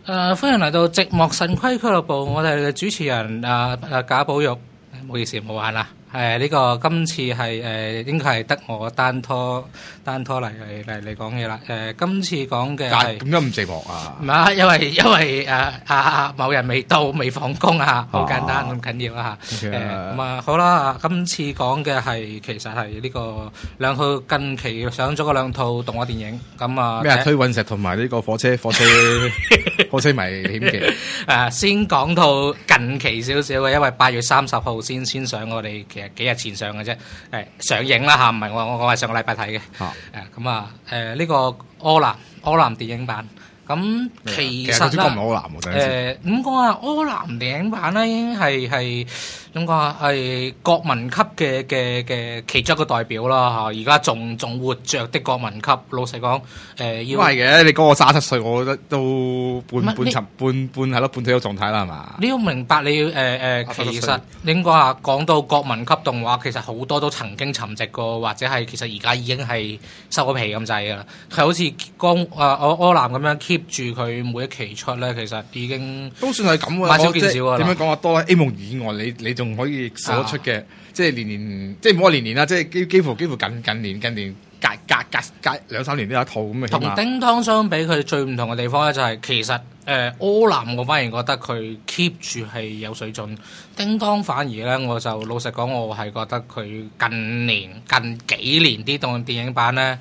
歡迎嚟到寂寞神規俱樂部，我哋嘅主持人賈寶玉，唔好意思，唔好玩啦。呢個今次係應該係得我單拖嚟講嘢啦。今次講嘅係咁都唔寂寞啊？ 唔係，因為某人未到，未放工啊，好簡單咁緊要啊嚇。咁啊好啦，今次講嘅係其實係呢個兩套近期上咗嗰兩套動畫電影。咁啊咩推隕石同埋呢個火車迷險記。 先講套近期少少嘅，因為8月30號先上，我哋其實幾日前上嘅啫。上映啦嚇，唔係我係上個禮拜睇嘅。呢個柯南電影版。咁其實咧，咁講啊，柯南電影版咧已經係點講啊？係國民級嘅其中一個代表啦嚇。而家仲活著的國民級，老實講， 要係嘅。你嗰個37歲，我覺得都半退休狀態啦，係嘛？ 你要明白，你要其實應該話講到國民級動畫，其實好多都曾經沉寂過，或者係其實而家已經係收咗皮咁滯噶啦。係好似柯南咁樣 keep 住佢每一期出咧，其實已經都算係咁嘅， 買少見少啊！ 點樣講啊？多啦 A 夢以外，你仲可以數得出嘅，即係年，即係唔好話年啦，即係幾乎近年隔2-3年都有一套咁嘅。 同叮當相比，佢最唔同嘅地方咧就係其實柯南我反而覺得佢 keep 住係有水準，叮當反而咧我就老實講，我係覺得佢近幾年啲動畫電影版咧，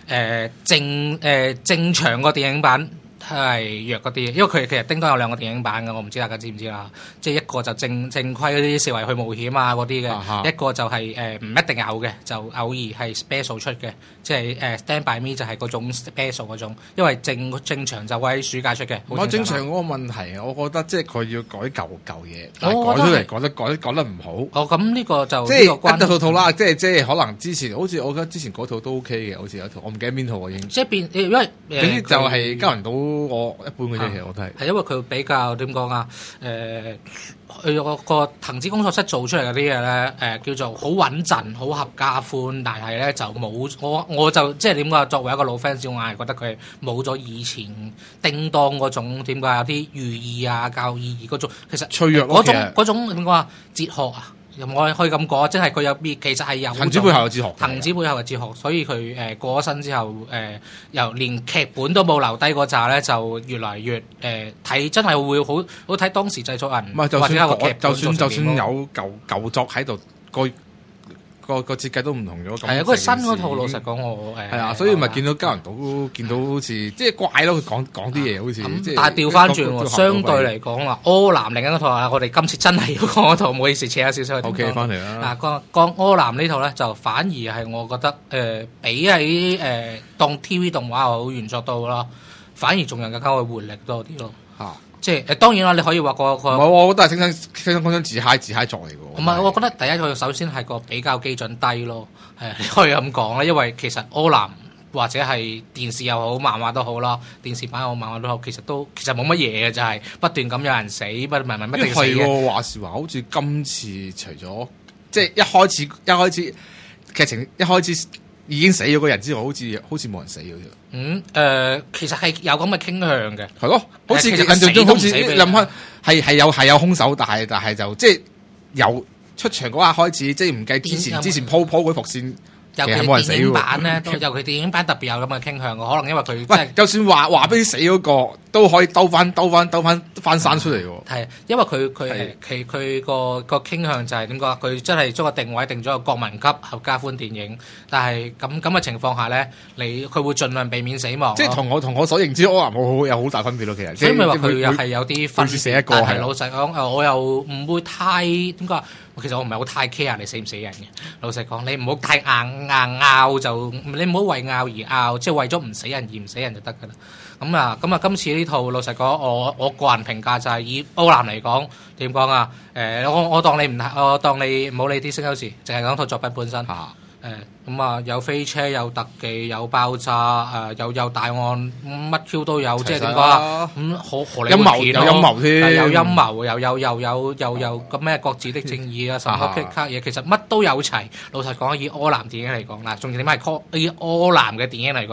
正常個電影版係弱嗰啲，因為佢其實叮當有2個電影版嘅，我唔知大家知唔知啦。即係一個就正規嗰啲四圍去冒險啊嗰啲嘅，一個就係唔一定有嘅，就偶爾係 special 出嘅，即係Stand By Me 就係嗰種 special 嗰種，因為正常就會喺暑假出嘅。 我正常嗰個問題，我覺得即係佢要改舊嘢，但係改出嚟改得唔好。 咁呢個就即係套啦，即係可能之前好似我覺得之前嗰套都 OK 嘅，好似有一套我唔記得邊套已經。 即係變，因為總之就係交人到。我一般嘅啫，其實我都係因為佢比較點講啊？佢個藤子工作室做出嚟嗰啲嘢咧，叫做好穩陣、好合家歡，但係咧就冇我就即係點講？作為一個老 fans，我係覺得佢冇咗以前叮當嗰種點解有啲寓意啊、教意義嗰種，其實脆弱嗰種點講啊？哲學啊！我可以咁講，即係佢其實係有藤子背後有哲學， 藤子背後嘅哲學，所以佢過咗身之後，由連劇本都冇留低嗰扎咧，就越嚟越睇真係會好睇當時製作人， 唔係就算有舊作喺度個設計都唔同咗。 係啊，嗰個新嗰套老實講我係啊，所以咪見到交人島見到好似即係怪咯，佢講啲嘢好似。 但係調翻轉，相對嚟講啦，柯南另一套啊，我哋今次真係要講嗰套，唔好意思，扯咗少少。 OK， 翻嚟啦。 嗱，講柯南呢套咧，就反而係我覺得比起當 TV 動畫又好原作都好啦，反而仲有更加嘅活力多啲咯。即係當然啦，你可以話個唔係， 我覺得係青山剛昌自嗨作嚟嘅。 唔係，我覺得第一套首先係個比較基準低咯，你可以咁講啦。因為其實柯南或者係電視又好，漫畫都好啦，電視版又好，漫畫都好，其實冇乜嘢嘅，就係不斷咁有人死，不定死嘅。 係話時話，好似今次除咗即係一開始劇情一開始已經死咗個人之後，好似冇人死嘅啫。 其實係有咁嘅傾向嘅。 係咯，好似印象中好似諗翻係有兇手，但係就即係由出場嗰下開始，即係唔計之前鋪嗰伏線。 尤其電影版咧，尤其電影版特別有咁嘅傾向嘅，可能因為佢就算話俾你死嗰個都可以兜翻山出嚟喎。 係，因為佢個傾向就係點講？佢真係將個定位定咗個國民級合家歡電影，但係咁嘅情況下咧，佢會盡量避免死亡。 即係同我所認知柯南有好大分別咯，其實。 所以咪話佢又係有啲分別，但係老實講，我又唔會太點講？其實我唔係好太 care 你死唔死人嘅。老實講，你唔好太硬拗就，你唔好為拗而拗，即係為咗唔死人而唔死人就得㗎啦。咁啊，今次呢套老實講，我個人評價就係以柯南嚟講，點講啊？我當你唔好理啲聲優詞，淨係講套作品本身。有飛車，有特技，有爆炸，有大案，乜 Q 都有，即係點講啊？荷里活片咯，有陰謀添，有陰謀，有咁咩各自的正義啊，什麼 K 卡嘢，其實乜都有齊。老實講，以柯南電影嚟講，嗱，重點係以柯南嘅電影嚟講，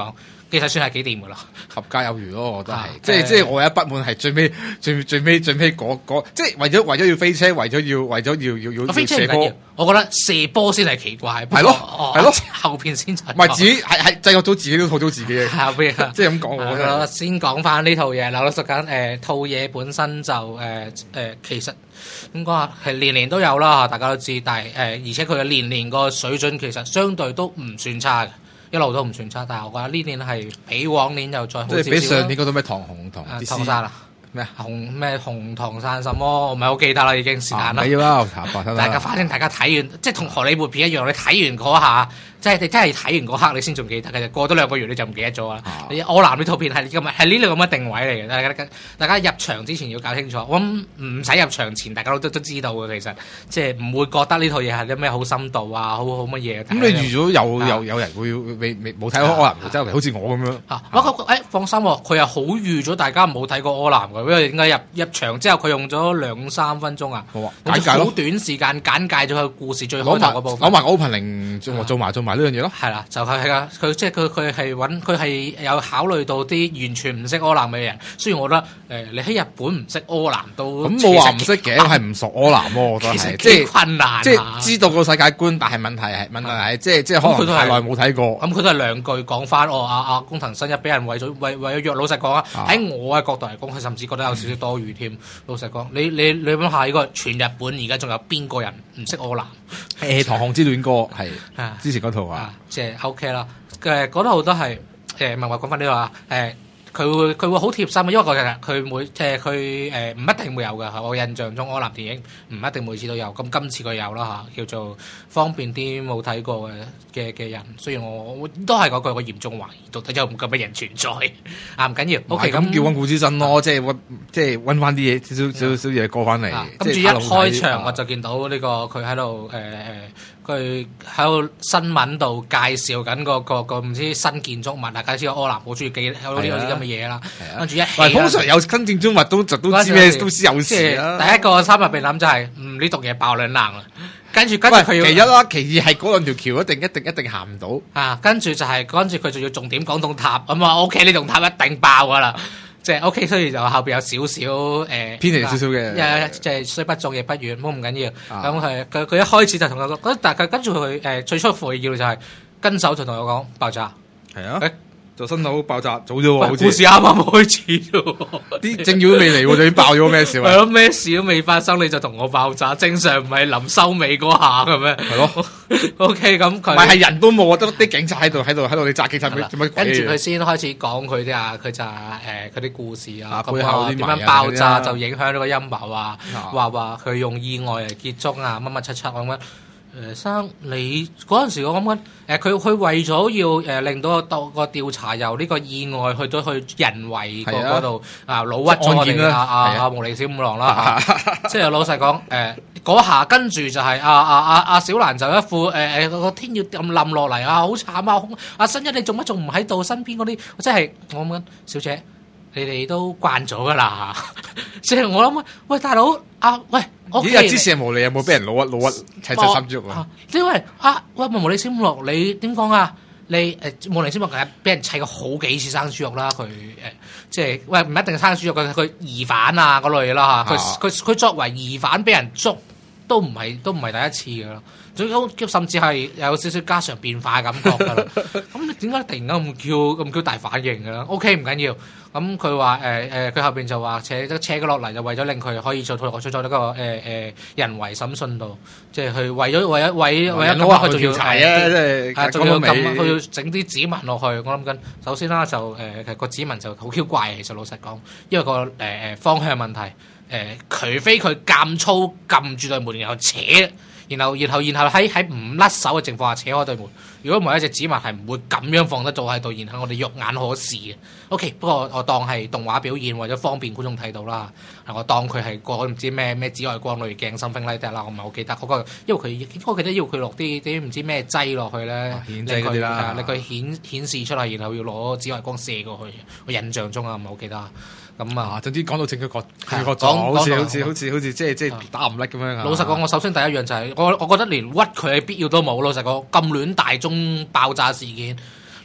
其實算係幾掂噶啦， 合格有餘咯，我覺得係，即係我有一不滿係最尾嗰，即係為咗要飛車，為咗要飛車唔緊要，我覺得射波先係奇怪， 係咯， 後邊先唔係自己係製作到自己都套到自己嘅， 後邊即係咁講我覺得。 先講翻呢套嘢，老實講套嘢本身就其實點講啊，係年年都有啦，大家都知，但係而且佢嘅年年個水準其實相對都唔算差嘅。一路都唔算差，但係我覺得呢年係比往年又再好少少。 即係比上年嗰套咩唐紅同唐山啊？咩紅糖山什麼？我唔係好記得啦，已經是但啦。 唔緊要啦， 反正大家睇完，即係同荷里活片一樣，你睇完嗰下，即係你真係睇完嗰刻，你先仲記得嘅。過咗2個月你就唔記得咗啦。柯南呢套片係呢個咁嘅定位嚟嘅，大家入場之前要搞清楚。我諗唔使入場前，大家都知道嘅。其實即係唔會覺得呢套嘢係啲咩好深度啊，好乜嘢。 咁你預咗有人會冇睇過柯南，周圍好似我咁樣。 放心，佢又好預咗大家冇睇過柯南嘅。因為點解入場之後佢用咗2-3分鐘啊？ 簡介咯， 好短時間簡介咗佢故事最開頭嗰部分， 攞埋 opening 做埋呢樣嘢咯。 係啦，就係啊，佢即係佢係有考慮到啲完全唔識柯南嘅人。雖然我覺得你喺日本唔識柯南都咁冇話唔識嘅，係唔熟柯南咯。我覺得係即係困難， 即係知道個世界觀，但係問題係即係可能太耐冇睇過。 咁佢都係兩句講翻阿工藤新一俾人為咗約。老實講啊，喺我嘅角度嚟講，佢甚至覺得有少少多餘添。老實講，你諗下呢個全日本而家仲有邊個人唔識柯南？ 唐紅之戀歌係之前嗰套啊， 即係 OK 啦。嗰套都係唔係話講翻呢個啊佢會好貼心，因為佢唔一定會有嘅。我印象中柯南電影唔一定每次都有，咁今次佢有啦嚇，叫做方便啲冇睇過嘅人。雖然我都係嗰句，我嚴重懷疑到底有冇咁嘅人存在啊！唔緊要，OK 咁叫溫故知新咯，即係溫翻啲嘢少嘢過翻嚟。 跟住一開場我就見到呢個佢喺度佢喺度新聞度介紹緊個唔知新建築物啊，介紹柯南好中意記有啲咁嘅嘢啦。跟住一起， 通常有新建築物都知咩，都知有事啦。 第一個心入邊諗就係呢棟嘢爆兩冷啦。跟住佢要其一啦，其二係嗰兩條橋一定行唔到啊。跟住佢仲要重點講棟塔咁啊。OK，呢棟塔一定爆噶啦。即係 OK，雖然就後邊有少少偏離少少嘅， 即係雖不中亦不遠，唔緊要。咁佢一開始就同我講，但係跟住佢最出乎意料就係跟手就同我講爆炸。 係啊，就新樓爆炸早咗喎，好似故事啱啱開始啫， 啲正要都未嚟喎，就已經爆咗咩事？ 係咯，咩事都未發生你就同我爆炸，正常唔係臨收尾嗰下嘅咩？ 係咯。 OK，咁佢唔係人都冇，得啲警察喺度，你揸警察做乜鬼？ 跟住佢先開始講佢就佢啲故事啊， 背後點樣爆炸就影響咗個陰謀啊，話佢用意外嚟結束啊，乜七咁樣。生你嗰陣時我諗緊佢為咗要令到個調查由呢個意外去到去人為嗰度老屈咗我哋阿毛利小五郎啦，即係老實講嗰下跟住就係阿小蘭就一副個天要咁冧落嚟啊，好慘啊！阿新一你做乜仲唔喺度身邊嗰啲？即係我諗緊小姐。你哋都慣咗噶啦，即係我諗喂大佬喂， 咦？之前無理有冇俾人老屈砌晒心豬肉啊？ 因為喂無理小五郎，你點講啊？你無理小五郎俾人砌過好幾次生豬肉啦，佢即係喂唔一定生豬肉，佢疑犯啊嗰類啦嚇，佢作為疑犯俾人捉都唔係第一次噶啦。甚至係有少少家常便飯嘅感覺㗎啦。咁你點解突然間咁叫大反應㗎啦 ？OK 唔緊要。咁佢話佢後邊就話扯佢落嚟，就為咗令佢可以做呢個人為審訊度，即係佢為咗咁佢仲要查啊，即係仲要佢要整啲指紋落去。我諗緊首先啦，就個指紋就好 Q 怪嘅，其實老實講，因為個方向問題。除非佢咁粗撳住對門，然後扯。然後喺唔甩手嘅情況下扯開對門，如果唔係一隻指紋係唔會咁樣放得到喺度，然後我哋肉眼可視嘅。OK， 不過我當係動畫表現，為咗方便觀眾睇到啦。我當佢係個唔知咩紫外光濾鏡 something like that 啦，我唔係好記得嗰個，因為我記得要佢落啲唔知咩劑落去咧，令佢顯示出嚟，然後要攞紫外光射過去。我印象中啊，唔係好記得。咁總之講到正確講，好似即係打唔甩咁樣。老實講，我首先第一樣就係我覺得連屈佢嘅必要都冇。老實講，咁亂大宗爆炸事件，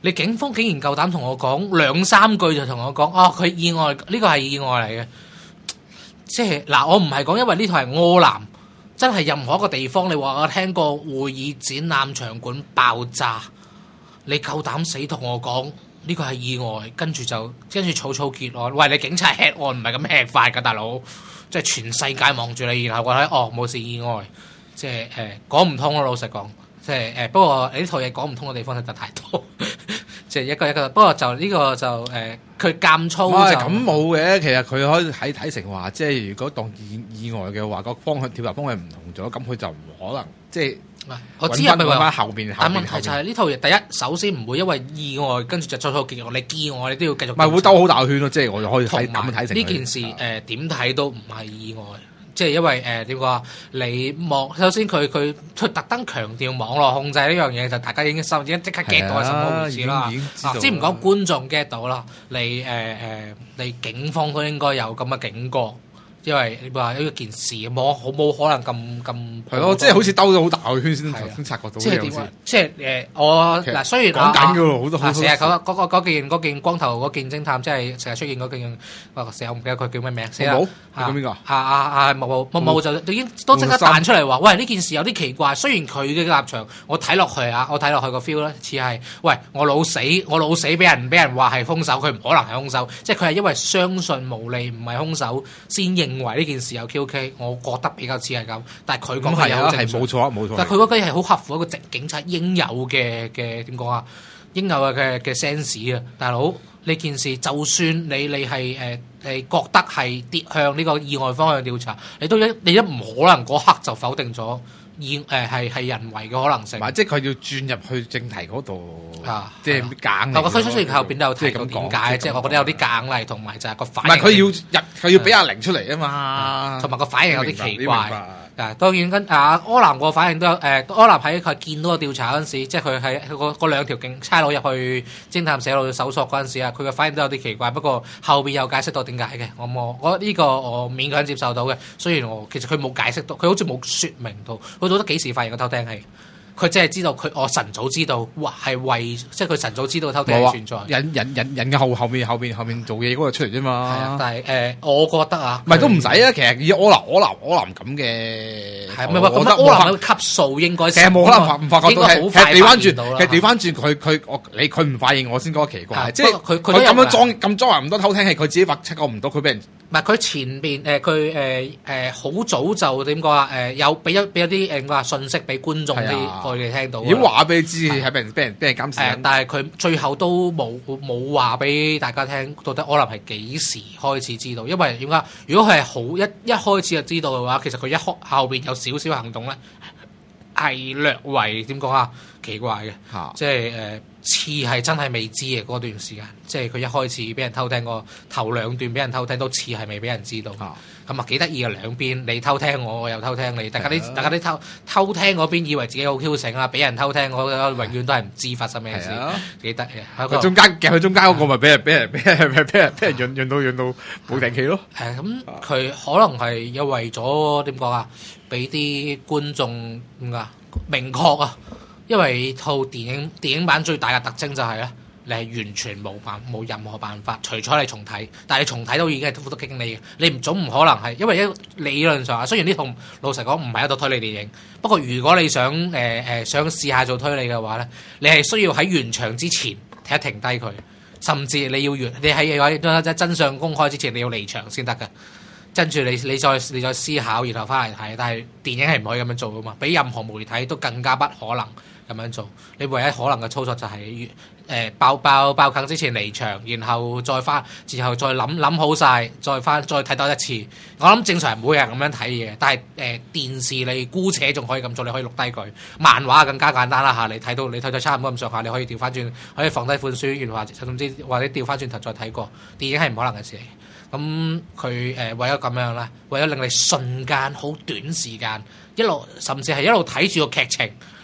你警方竟然夠膽同我講2-3句就同我講，佢意外，呢個係意外嚟嘅。即係嗱，我唔係講因為呢套係柯南，真係任何一個地方，你話我聽過會議展覽場館爆炸，你夠膽死同我講呢個係意外，跟住草草結案。喂，你警察吃案唔係咁吃法㗎，大佬，即係全世界望住你，然後我睇冇事意外，即係講唔通咯，老實講。即係不過呢套嘢講唔通嘅地方實在太多，即係一個。不過就呢個就佢監操就咁冇嘅。其實佢可以睇成話，即係如果當意外嘅話，個方向跳入方向唔同咗，咁佢就唔可能即係。 我知係咪話後邊？ 但問題就係呢套嘢，第一首先唔會因為意外跟住就再套結局，你意外你都要繼續。 唔係會兜好大圈咯，即係我就可以咁樣睇成呢件事點睇都唔係意外。即係因為點講啊？你首先佢特登強調網絡控制呢樣嘢，就大家已經即刻 get 到係什麼回事啦。先唔講觀眾 get 到啦，你警方都應該有咁嘅警覺，因為你話呢件事冇可能咁係咯，即係好似兜咗好大個圈先察覺到。 即係點？即係我嗱，雖然講緊㗎喎，好多成日嗰件光頭嗰件偵探，即係成日出現嗰件，成日我唔記得佢叫咩名。死啦！ 咁邊個？ 冇就已經都即刻彈出嚟話，喂，呢件事有啲奇怪。雖然佢嘅立場，我睇落去個 feel 咧，似係喂我老死俾人話係兇手，佢唔可能係兇手，即係佢係因為相信無利唔係兇手先認為呢件事有 QK， 我覺得比較似係咁。但係佢講係有正常， 係冇錯。 但係佢嗰句係好合乎一個警察應有嘅點講啊，應有嘅 sense 啊，大佬。呢件事就算你係覺得係跌向呢個意外方向調查，你都唔可能嗰刻就否定咗係人為嘅可能性。 即係佢要轉入去正題嗰度即係硬。 我推出嚟後邊都有提到點解，即係我覺得有啲夾硬嚟，同埋就係個反應。 唔係佢要俾阿玲出嚟啊嘛， 同埋個反應有啲奇怪。當然跟柯南個反應都有柯南喺佢見到個調查嗰陣時，即係佢喺嗰2條差佬入去偵探社度搜索嗰陣時啊，佢嘅反應都有啲奇怪。不過後邊有解釋到點解嘅，我呢個我勉強接受到嘅。雖然其實佢冇解釋到，佢好似冇説明到，佢到底幾時發現個偷聽器？佢只係知道我晨早知道，係為即係佢晨早知道偷聽器存在。 人嘅後面做嘢嗰個出嚟啫嘛。 係啊，但係我覺得唔係都唔使啊。其實以柯南咁嘅， 係咪咁柯南嘅級數應該其實冇可能唔發覺到， 好快調翻轉佢唔發現我先覺得奇怪。即係佢咁樣裝咁多偷聽器，佢自己發覺唔到，佢俾人。 唔係佢前邊佢好早就點講啊？有俾一啲話信息俾觀眾佢哋聽到。 已經話俾你知係俾人監視。 但係佢最後都冇話俾大家聽，到底柯南係幾時開始知道？因為點解？如果佢係好一開始就知道嘅話，其實佢後邊有少少行動咧，係略為點講啊？奇怪嘅，即係似係真係未知嘅嗰段時間，即係佢一開始俾人偷聽過頭2段俾人偷聽，都似係未俾人知道。咁幾得意嘅兩邊，你偷聽我又偷聽你，大家啲偷聽嗰邊以為自己好 Q 醒啊，俾人偷聽我永遠都係唔知發生咩事，幾得意。 佢中間嗰個咪俾人潤到冇定氣咯。 咁佢可能係又為咗點講啊，俾啲觀眾明確啊。因為套電影版最大嘅特徵就係咧，你係完全冇任何辦法，除咗你重睇，但係你重睇都已經係好多經理嘅，你總唔可能係，因為理論上啊，雖然呢套老實講唔係一套推理電影，不過如果你想想試下做推理嘅話咧，你係需要喺完場之前停低佢，甚至你喺真相公開之前你要離場先得㗎。跟住你再思考，然後翻嚟睇，但係電影係唔可以咁樣做噶嘛，比任何媒體都更加不可能咁樣做。你唯一可能嘅操作就係爆梗之前離場，然後再諗好晒，再睇多一次。我諗正常係冇人咁樣睇嘢，但係電視你姑且仲可以咁做，你可以錄低佢。漫畫更加簡單啦嚇，你睇到差唔多咁上下，你可以調翻轉，可以放低本書，然後甚至或者調翻轉頭再睇過。電影係唔可能嘅事嚟。咁佢為咗咁樣啦，為咗令你瞬間好短時間甚至係一路睇住個劇情，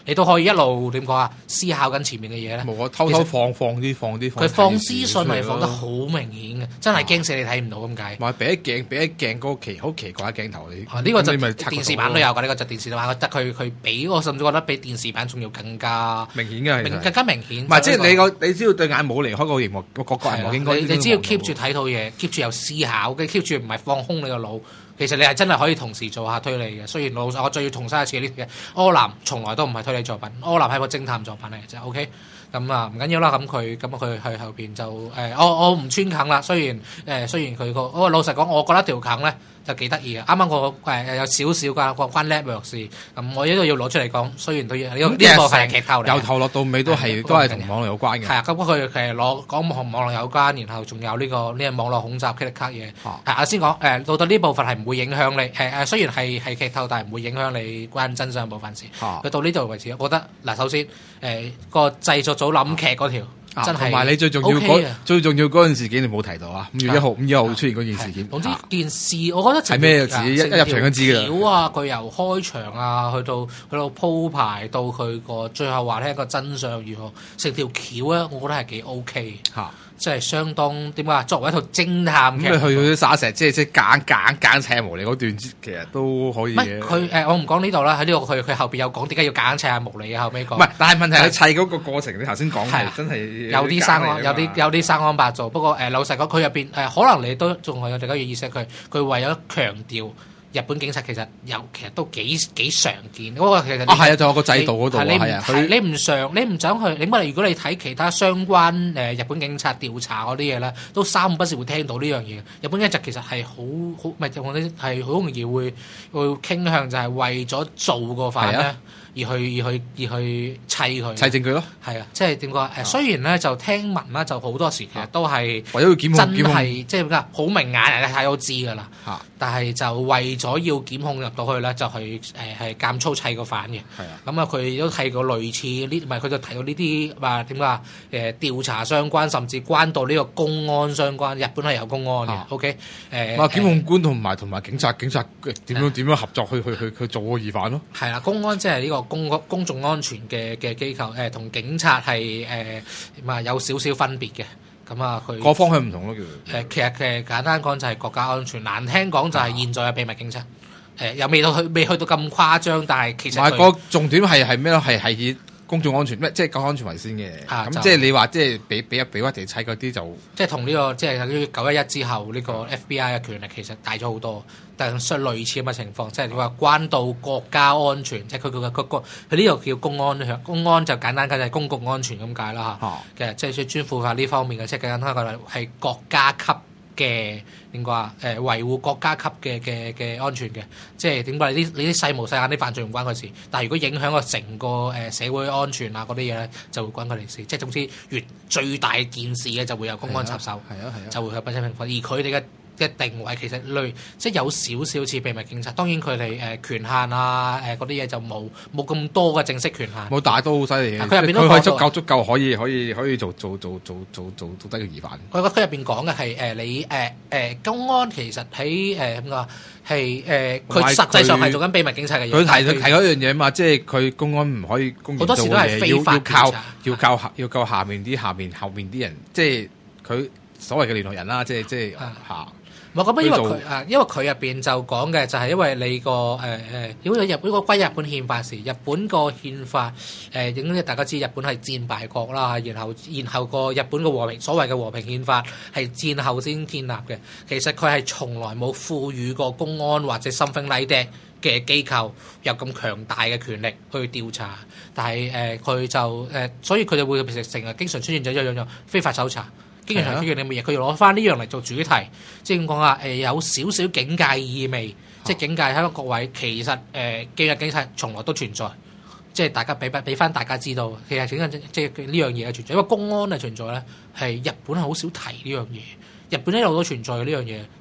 你都可以一路點講啊？思考緊前面嘅嘢咧。 冇啊，偷放啲。 佢放資訊係放得好明顯嘅，真係驚死你睇唔到咁解。 咪俾一鏡嗰個好奇怪嘅鏡頭你。 呢個就電視版都有㗎，呢個就電視版，得佢比我甚至覺得比電視版仲要更加明顯嘅， 更加明顯。 唔係即係你只要對眼冇離開個熒幕個熒幕應該。 你只要 keep 住睇套嘢 ，keep 住有思考，跟 keep 住唔係放空你個腦。其實你係真係可以同時做下推理嘅。雖然我最要重申一次呢啲嘅，柯南從來都唔係推理作品，柯南係個偵探作品嚟嘅啫。OK，咁啊唔緊要啦。咁佢去後邊就我唔穿梗啦。雖然佢個老實講，我覺得條梗咧就幾得意嘅。啱啱我有少少關 Network 事，咁我呢度要攞出嚟講。雖然對呢個係劇透嚟， 由頭落到尾都係同網絡有關嘅。 係啊，咁佢其實講同網絡有關，然後仲有呢個網絡恐襲 Kitty 卡嘢。係先講到呢部分係唔會影響你雖然係劇透，但係唔會影響你關真相部分事。佢到呢度為止，我覺得嗱，首先個製作組諗劇嗰條真係，同埋你最重要嗰件事件你冇提到啊！5月1號出現嗰件事件。 總之件事，我覺得係咩事？一入場都知㗎啦。 橋啊，佢由開場啊，去到鋪排到佢個最後話聽個真相如何，成條橋咧，我覺得係幾 OK 嚇。即係相當點解？作為一套偵探劇， 咁你去到啲沙石，即係夾硬砌無厘嗰段，其實都可以嘅。 佢我唔講呢度啦，喺呢度佢後邊有講點解要夾硬砌下無厘嘅後尾講。 唔係，但係問題係砌嗰個過程，你頭先講係真係有啲生安，有啲生安白做。不過老實講，佢入邊可能你都仲係有大家嘅意識，佢為咗強調。日本警察其實都幾常見，嗰個其實係啊，仲有個制度嗰度你唔想去，如果你睇其他相關日本警察調查嗰啲嘢咧，都三不時會聽到呢樣嘢。日本警察其實係係好容易會傾向就係為咗做個犯咧。而去砌佢砌證據咯， 係啊，即係點講？雖然咧就聽聞啦，就好多時其實都係為咗要檢控， 真係即係好明眼人睇都知㗎啦。但係就為咗要檢控入到去咧，就去係監粗砌個犯嘅。係啊，咁啊佢都提過類似呢，唔係佢就提到呢啲話點講？調查相關，甚至關到呢個公安相關。日本係有公安嘅。OK， 檢控官同埋警察點樣合作去做個疑犯咯？ 係啦，公安即係呢個公眾安全嘅機構，同警察係有少少分別嘅。咁啊，佢個方向唔同咯，叫其實簡單講就係國家安全，難聽講就係現在嘅秘密警察。又未去到咁誇張，但係其實唔係個重點係咩咯？係以公眾安全咩？即係國家安全為先嘅。咁即係你話即係俾屈地砌嗰啲就即係同呢個即係911之後呢個 FBI 嘅權力其實大咗好多。但係相類似咁嘅情況，即係你話關到國家安全，即係佢呢度叫公安，公安就簡單講就係公共安全咁解啦嚇。其實即係專負下呢方面嘅，即係簡單講係國家級嘅點講啊？維護國家級嘅安全嘅，即係點講？你啲細毛細眼啲犯罪唔關佢事，但係如果影響個成個社會安全啊嗰啲嘢咧，就會關佢哋事。即係總之，越最大件事嘅就會有公安插手，就會有不正平分。而佢哋嘅定位其實即係有少少似秘密警察，當然佢哋權限啊嗰啲嘢就冇咁多嘅正式權限。 冇，但係都好犀利嘅。佢入邊都佢足夠可以做低個疑犯。 佢入邊講嘅係你公安其實喺點講係佢實際上係做緊秘密警察嘅嘢。 佢提嗰樣嘢嘛，即係佢公安唔可以公然做嘅嘢，好多時都係非法調查，要靠下面啲人，即係佢所謂嘅聯絡人啦，即係嚇。 我覺得因為佢入邊就講嘅就係因為你個如果日本個歸日本憲法時，日本個憲法大家知日本係戰敗國啦，然後個日本個所謂嘅和平憲法係戰後先建立嘅。其實佢係從來冇賦予過公安或者 something like that 嘅機構有咁強大嘅權力去調查，但係佢就所以佢哋會成日經常出現咗一樣非法搜查。經常出現啲乜嘢？佢要攞翻呢樣嚟做主題，即係點講啊？有少少警戒意味，即係警戒喺各位。其實警察從來都存在，即係大家俾翻大家知道，其實警察即係呢樣嘢嘅存在。因為公安嘅存在咧，係日本係好少提呢樣嘢。日本一路都存在呢樣嘢，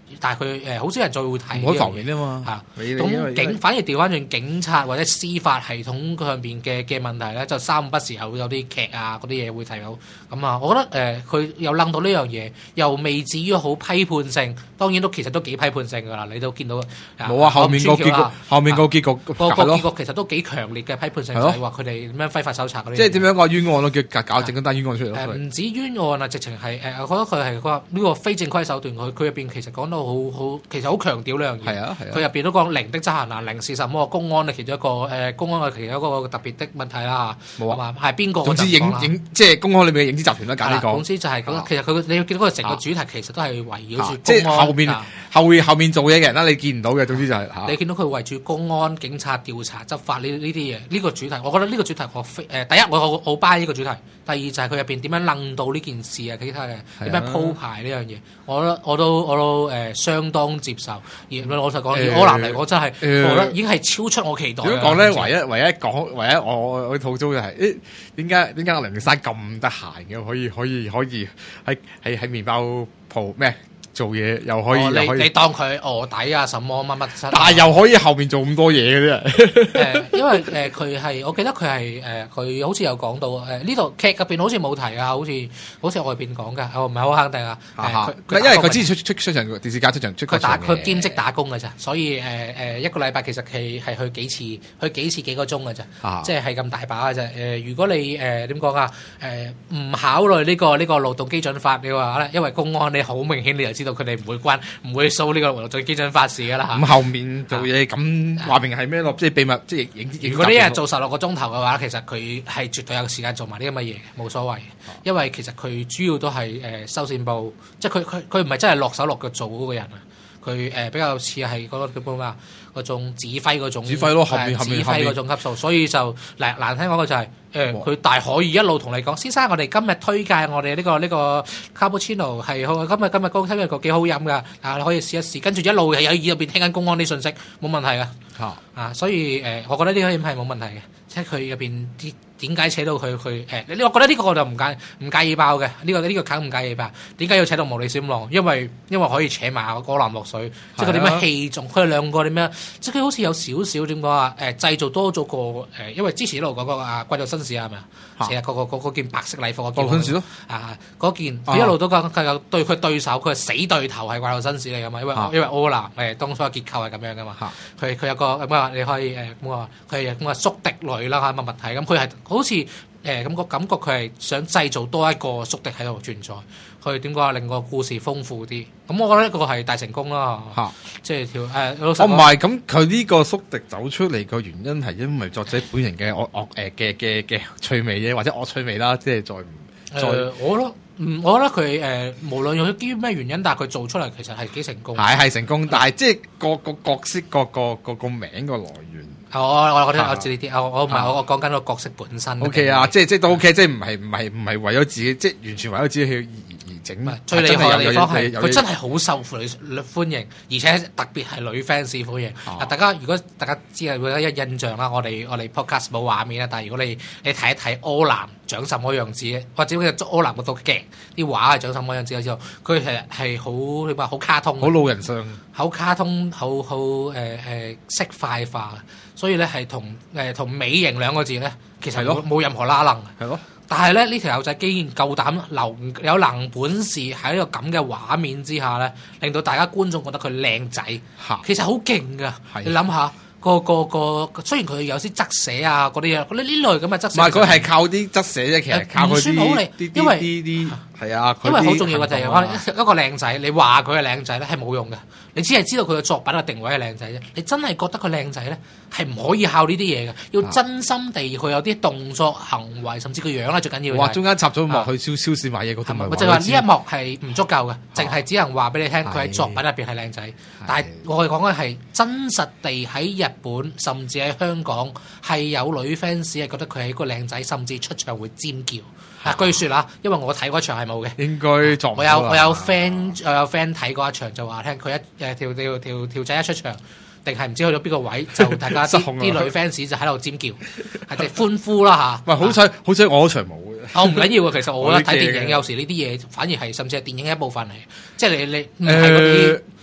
但係佢好少人再會睇， 唔可以浮面啊嘛。 咁反而調翻轉警察或者司法系統上邊嘅問題咧，就三不時有啲劇啊嗰啲嘢會睇到。咁啊，我覺得佢又諗到呢樣嘢，又未至於好批判性。當然其實都幾批判性㗎啦，你都見到冇啊，後面個結局其實都幾強烈嘅批判性，就係話佢哋點樣揮發搜查嗰啲。 即係點樣個冤案咯？叫搞整單冤案出嚟咯。 唔止冤案啊，直情係我覺得佢話呢個非正規手段，佢入邊其實講到好，其實好強調呢樣嘢。 係啊。 佢入邊都講零的執行零是什麼？公安係其中一個公安係其中一個特別的問題啦。冇啊，係邊個？ 總之影即係公安裏面嘅影子集團啦，簡單講。 總之就係其實你要見到佢成個主題其實都係圍繞住即係後面做嘢嘅人啦，你見唔到嘅。總之就係你見到佢圍住公安、警察、調查、執法呢啲嘢，呢個主題，我覺得呢個主題第一我好 buy 呢個主題，第二就係佢入邊點樣楞到呢件事啊，其他嘅點樣鋪排呢樣嘢，我都相當接受。而老實講，柯南嚟講真係，我覺得已經係超出我期待。 點講咧？唯一我吐槽就係點解阿梁山咁得閒嘅？可以喺麵包鋪咩？做嘢又可以， 你當佢臥底啊什麼乜乜， 但係又可以後面做咁多嘢嘅啫。 因為佢係，我記得佢係佢好似有講到呢度劇入邊好似冇提啊，好似外邊講嘅，我唔係好肯定啊。 因為佢之前出場電視界出場佢兼職打工嘅咋，所以一個禮拜其實佢係去幾次幾個鐘嘅咋，即係咁大把嘅啫。如果你點講啊？唔考慮呢個勞動基準法，你話咧，因為公安你好明顯你就知道佢哋唔會掃呢個勞動基準法事噶啦嚇。 咁後面做嘢咁話明係咩咯？即係秘密，即係影。 如果呢日做16個鐘頭嘅話，其實佢係絕對有時間做埋呢咁嘅嘢，冇所謂。因為其實佢主要都係收線部，即係佢唔係真係落手落腳做嗰個人啊。佢比較似係嗰個叫咩啊？嗰種指揮嗰種。指揮咯，後面指揮嗰種級數，所以就難聽講嘅就係佢大可以一路同你講，先生，我哋今日推介我哋呢個 Cappuccino 係好，今日高級一個幾好飲㗎，你可以試一試。跟住一路喺耳入邊聽緊公安啲信息，冇問題㗎。所以我覺得呢個係冇問題嘅，即係佢入邊啲。點解扯到佢？我覺得呢個我就唔介意爆嘅，呢個梗唔介意爆。點解要扯到無理小五郎？因為可以扯埋柯南落水，即係佢點樣戲中佢哋兩個點樣？即係佢好似有少少點講啊？製造多咗個因為之前一路講個貴族紳士係咪啊？成日嗰件白色禮服嗰件紳士咯嗰件佢一路都講對佢對手，佢係死對頭係貴族紳士嚟㗎嘛？因為柯南當初嘅結構係咁樣㗎嘛。佢有個咁啊，你可以咁話佢係咁啊宿敵類啦嚇乜物體咁，佢係。好似咁個感覺，佢係想製造多一個宿敵喺度存在，去點講啊？令個故事豐富啲。咁我覺得呢個係大成功啦。即係老實講唔係咁，佢呢個宿敵走出嚟個原因係因為作者本人嘅嘅趣味啫，或者惡趣味啦。即係再我覺得佢無論用啲咩原因，但係佢做出嚟其實係幾成功。 係成功，但係即係個角色個名個來源。 我知呢啲，我唔係我講緊個角色本身。 O K 啊，即係都 O K，即係唔係為咗自己，即係完全為咗自己去而整。 最厲害嘅地方係佢真係好受歡迎，而且特別係女 fans 歡迎。如果大家知係會有一印象啦，我哋 podcast 冇畫面啦，但係如果你睇一睇柯南長什麼樣子，或者佢柯南嗰套劇啲畫係長什麼樣子之後，佢係好你話好卡通， 好老人相， 好卡通，好色塊化。所以咧係同美型兩個字咧，其實冇任何拉楞。係咯。但係咧呢條友仔既然夠膽有能本事喺呢個咁嘅畫面之下咧，令到大家觀眾覺得佢靚仔，其實好勁噶。你諗下個雖然佢有啲側寫啊嗰啲嘢，呢類咁嘅側寫。唔係佢係靠啲側寫啫，其實靠佢啲因為啲係啊。因為好重要嘅就係一個靚仔，你話佢係靚仔咧係冇用嘅。你只係知道佢嘅作品嘅定位係靚仔啫，你真係覺得佢靚仔咧，係唔可以靠呢啲嘢嘅，要真心地佢有啲動作行為，甚至個樣啦最緊要。哇！中間插咗幕去超市買嘢嗰啲，我就話呢一幕係唔足夠嘅，淨係只能話俾你聽，佢喺作品入邊係靚仔。但係我哋講嘅係真實地喺日本，甚至喺香港係有女 fans 係覺得佢係一個靚仔，甚至出場會尖叫。據說啦，因為我睇嗰場係冇嘅，應該作我有 friend 睇嗰一場就話聽佢條仔一出場，定係唔知去到邊個位，就大家啲女 fans 就喺度尖叫，係即係歡呼啦嚇。喂，好彩我嗰場冇嘅。我唔緊要啊，其實我覺得睇電影有時呢啲嘢反而係甚至係電影嘅一部分嚟，即係你唔係嗰啲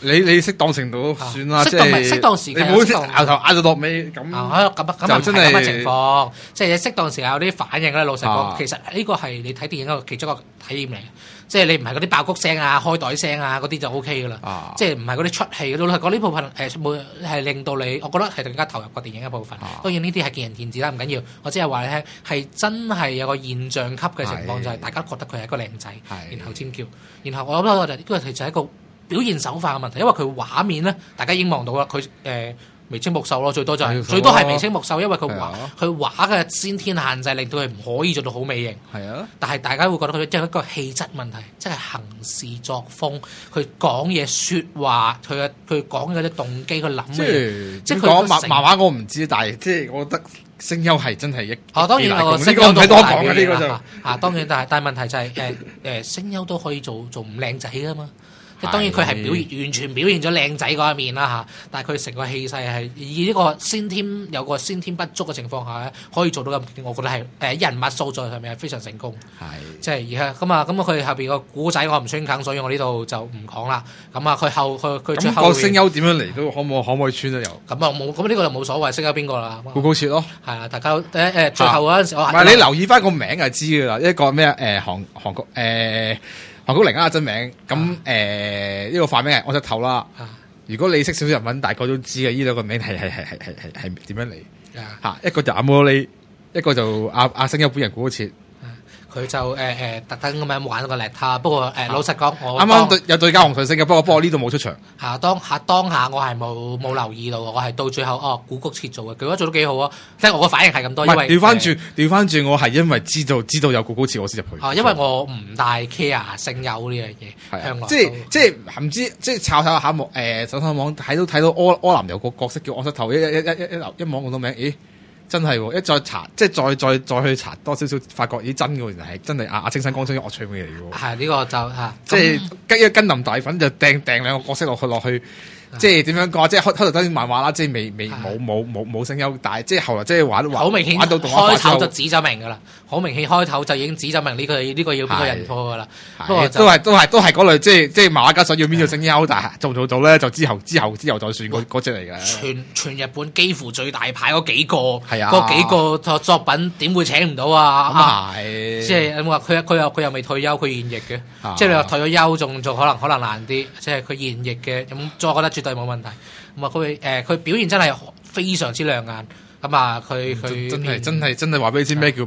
你適當程度算啦，即係適當時間， 你唔好拗頭拗到落尾咁。 咁就真係咁嘅情況，即係適當時間有啲反應咧。老實講，其實呢個係你睇電影一個其中一個體驗嚟嘅，即係你唔係嗰啲爆谷聲啊、開袋聲啊嗰啲就 O K 噶啦，即係唔係嗰啲出戲嗰度。講呢部分係令到你，我覺得係更加投入個電影一部分。當然呢啲係見仁見智啦，唔緊要。我只係話你聽，係真係有個現象級嘅情況，就係大家覺得佢係一個靚仔，然後尖叫，然後我覺得呢個其實係一個表現手法嘅問題，因為佢畫面咧，大家已經望到啦，佢眉清目秀咯，最多係眉清目秀，因為佢畫嘅先天限制令到佢唔可以做到好美型。係啊，但係大家會覺得佢即係一個氣質問題，即係行事作風，佢講嘢説話，佢講嘅啲動機，佢諗嘅，即係佢講漫畫我唔知，但係即係我覺得聲優係真係一當然我聲優唔係多講嘅呢個就當然，但係問題就係聲優都可以做唔靚仔噶嘛。當然佢係完全表現咗靚仔嗰一面啦嚇，但係佢成個氣勢係以呢個有個先天不足嘅情況下咧，可以做到咁，我覺得係人物塑造上面係非常成功。即係而家咁佢後邊個古仔我唔穿梗，所以我呢度就唔講啦。咁啊，佢最後個聲優點樣嚟都可唔可以穿得有？ 咁啊冇，咁呢個就冇所謂，聲優邊個啦？ 古高徹咯。 係啊，大家最後嗰陣時， 唔係你留意翻個名就知㗎啦，一個咩韓國韓國靈啊真名，咁呢個化名係我隻頭啦。如果你識少少日文，大概都知嘅。呢兩個名係點樣嚟？一個就阿摩利，一個就阿聲優本人古高徹。 佢就特登咁樣玩個叻他，不過老實講，我啱啱有對家紅彗星嘅，不過我呢度冇出場。 當下我係冇留意到，我係到最後古谷徹做嘅，佢覺得做得幾好啊！即係我個反應係咁多，因為調翻轉，我係因為知道有古谷徹我先入去。 因為我唔大 care 聲優呢樣嘢，香港即係唔知即係炒下網上網睇到柯南有個角色叫安室透，一望我都名，咦？真係喎！一再查，即係再去查多少少，發覺咦真嘅，原來係真係阿青山剛昌樂唱嘅嚟嘅喎。 係呢個就即係一跟林大粉就掟兩個角色落去。即係點樣講？即係開頭當然漫畫啦，即係未冇聲優，但係即係後來即係玩到動畫開頭就指咗明㗎啦，好明顯開頭就已經指咗明呢個要邊個人拖㗎啦。不過都係嗰類，即係漫畫家想要邊個聲優，但係做唔做到咧，就之後再算嗰隻嚟嘅。 全日本幾乎最大牌嗰幾個，嗰幾個作品點會請唔到啊？即係咁話佢又未退休，佢現役嘅，即係你話退咗休仲可能難啲，即係佢現役嘅咁，我覺得絕對冇問題。咁啊，佢表現真係非常之亮眼。咁啊，佢真係話俾你知咩叫